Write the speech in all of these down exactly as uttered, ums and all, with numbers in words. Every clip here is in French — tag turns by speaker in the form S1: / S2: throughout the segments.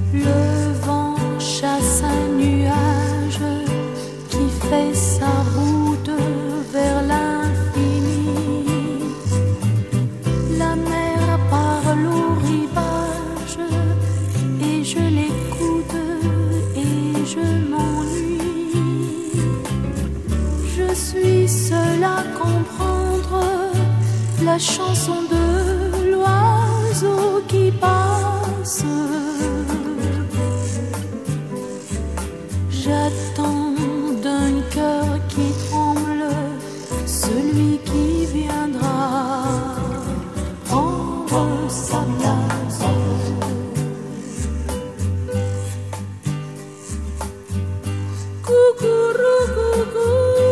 S1: Le vent chasse un nuage qui fait sa route vers l'infini. La mer parle au rivage et je l'écoute et je m'ennuie. Je suis seule à comprendre la chanson de l'oiseau qui passe. J'attends d'un cœur qui tremble celui qui viendra prendre sa place. Coucourou, coucou.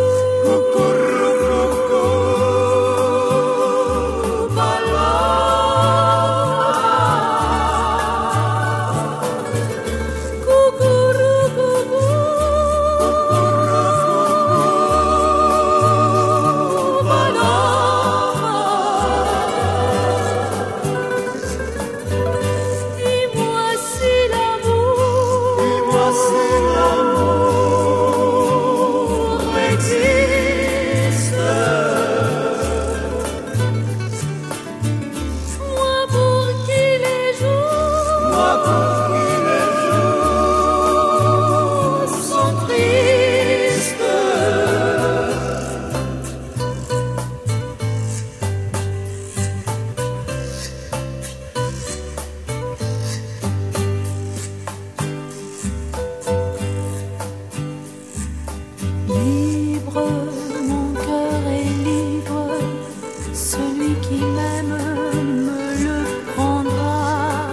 S1: Libre, mon cœur est libre, celui qui m'aime me le prendra.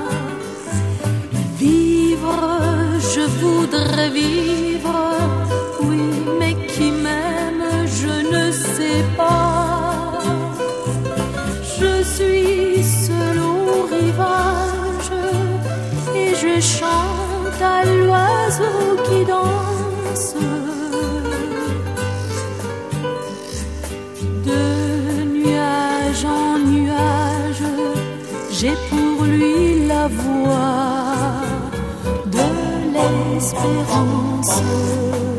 S1: Vivre, je voudrais vivre, oui, mais qui m'aime, je ne sais pas. Je suis seule au rivage et je chante à l'oiseau qui danse. En nuage, j'ai pour lui la voix de l'espérance.